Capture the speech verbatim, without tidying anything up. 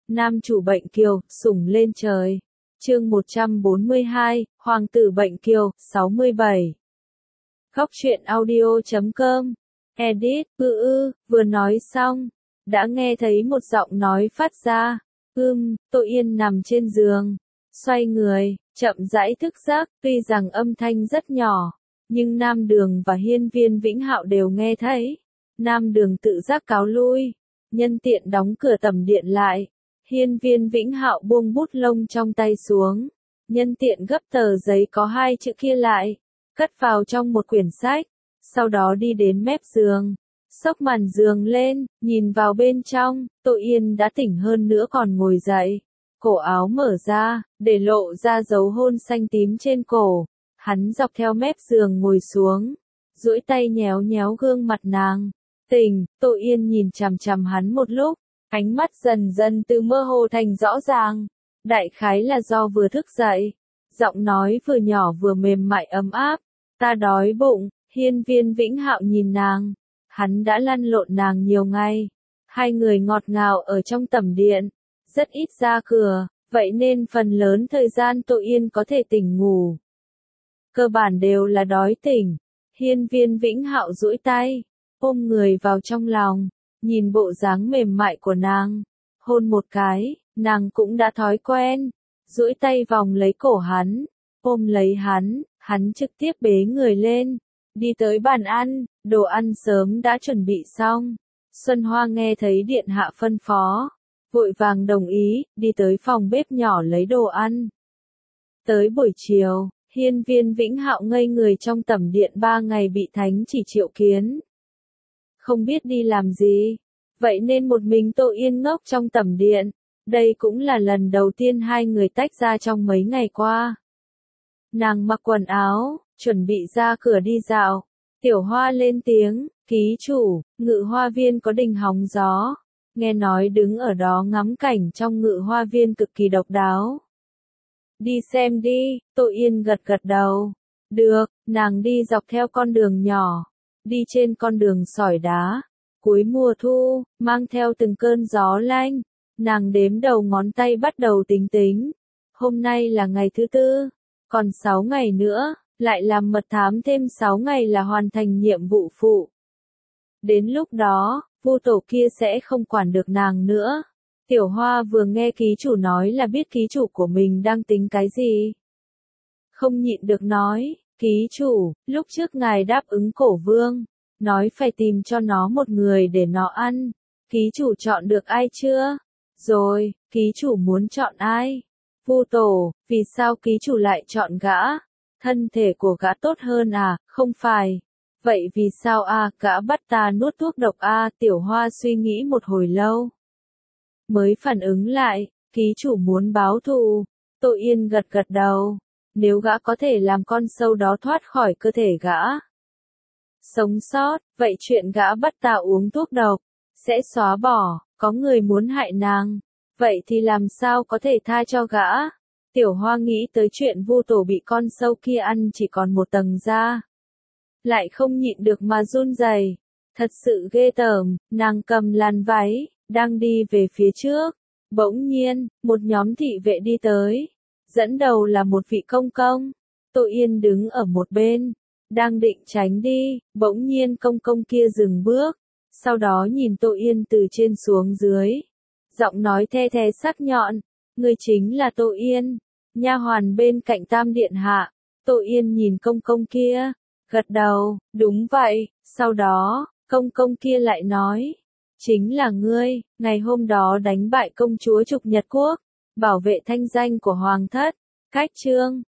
Nam chủ bệnh kiều, sủng lên trời. Chương một trăm bốn mươi hai, Hoàng tử bệnh kiều, sáu mươi bảy. Góc truyện audio chấm com. Edit, ư ư, vừa nói xong, đã nghe thấy một giọng nói phát ra. Ưm, Tô Yên nằm trên giường, xoay người, chậm rãi thức giấc, tuy rằng âm thanh rất nhỏ, nhưng Nam Đường và Hiên Viên Vĩnh Hạo đều nghe thấy. Nam Đường tự giác cáo lui, nhân tiện đóng cửa tầm điện lại. Hiên Viên Vĩnh Hạo buông bút lông trong tay xuống, nhân tiện gấp tờ giấy có hai chữ kia lại, cất vào trong một quyển sách, sau đó đi đến mép giường, xốc màn giường lên, nhìn vào bên trong, Tô Yên đã tỉnh hơn nữa còn ngồi dậy, cổ áo mở ra, để lộ ra dấu hôn xanh tím trên cổ, hắn dọc theo mép giường ngồi xuống, duỗi tay nhéo nhéo gương mặt nàng. Tỉnh, Tô Yên nhìn chằm chằm hắn một lúc, ánh mắt dần dần từ mơ hồ thành rõ ràng, đại khái là do vừa thức dậy, giọng nói vừa nhỏ vừa mềm mại ấm áp, ta đói bụng. Hiên Viên Vĩnh Hạo nhìn nàng, hắn đã lăn lộn nàng nhiều ngày, hai người ngọt ngào ở trong tẩm điện, rất ít ra cửa, vậy nên phần lớn thời gian Tô Yên có thể tỉnh ngủ. Cơ bản đều là đói tỉnh. Hiên Viên Vĩnh Hạo duỗi tay, ôm người vào trong lòng, nhìn bộ dáng mềm mại của nàng, hôn một cái, nàng cũng đã thói quen, duỗi tay vòng lấy cổ hắn, ôm lấy hắn, hắn trực tiếp bế người lên, đi tới bàn ăn, đồ ăn sớm đã chuẩn bị xong. Xuân Hoa nghe thấy điện hạ phân phó, vội vàng đồng ý, đi tới phòng bếp nhỏ lấy đồ ăn. Tới buổi chiều, Hiên Viên Vĩnh Hạo ngây người trong tẩm điện ba ngày bị thánh chỉ triệu kiến. Không biết đi làm gì, vậy nên một mình Tô Yên ngốc trong tẩm điện, đây cũng là lần đầu tiên hai người tách ra trong mấy ngày qua. Nàng mặc quần áo, chuẩn bị ra cửa đi dạo, Tiểu Hoa lên tiếng, ký chủ, Ngự Hoa Viên có đình hóng gió, nghe nói đứng ở đó ngắm cảnh trong Ngự Hoa Viên cực kỳ độc đáo. Đi xem đi, Tô Yên gật gật đầu. Được, nàng đi dọc theo con đường nhỏ, đi trên con đường sỏi đá, cuối mùa thu, mang theo từng cơn gió lanh, nàng đếm đầu ngón tay bắt đầu tính tính. Hôm nay là ngày thứ tư, còn sáu ngày nữa, lại làm mật thám thêm sáu ngày là hoàn thành nhiệm vụ phụ. Đến lúc đó, Vu tổ kia sẽ không quản được nàng nữa. Tiểu Hoa vừa nghe ký chủ nói là biết ký chủ của mình đang tính cái gì. Không nhịn được nói, ký chủ, lúc trước ngài đáp ứng Cổ Vương, nói phải tìm cho nó một người để nó ăn. Ký chủ chọn được ai chưa? Rồi, ký chủ muốn chọn ai? Vu tổ, vì sao ký chủ lại chọn gã? Thân thể của gã tốt hơn à? Không phải. Vậy vì sao a à, gã bắt ta nuốt thuốc độc a à? Tiểu Hoa suy nghĩ một hồi lâu, mới phản ứng lại, ký chủ muốn báo thù. Tô Yên gật gật đầu, nếu gã có thể làm con sâu đó thoát khỏi cơ thể gã sống sót, vậy chuyện gã bắt ta uống thuốc độc sẽ xóa bỏ. Có người muốn hại nàng, vậy thì làm sao có thể tha cho gã? Tiểu Hoa nghĩ tới chuyện Vu tổ bị con sâu kia ăn chỉ còn một tầng da, lại không nhịn được mà run rẩy. Thật sự ghê tởm. Nàng cầm làn váy, đang đi về phía trước, bỗng nhiên, một nhóm thị vệ đi tới, dẫn đầu là một vị công công. Tô Yên đứng ở một bên, đang định tránh đi, bỗng nhiên công công kia dừng bước, sau đó nhìn Tô Yên từ trên xuống dưới, giọng nói the thé sắc nhọn, ngươi chính là Tô Yên, nha hoàn bên cạnh Tam điện hạ. Tô Yên nhìn công công kia, gật đầu, đúng vậy. Sau đó, công công kia lại nói, chính là ngươi, ngày hôm đó đánh bại công chúa Trục Nhật Quốc, bảo vệ thanh danh của hoàng thất. Cách chương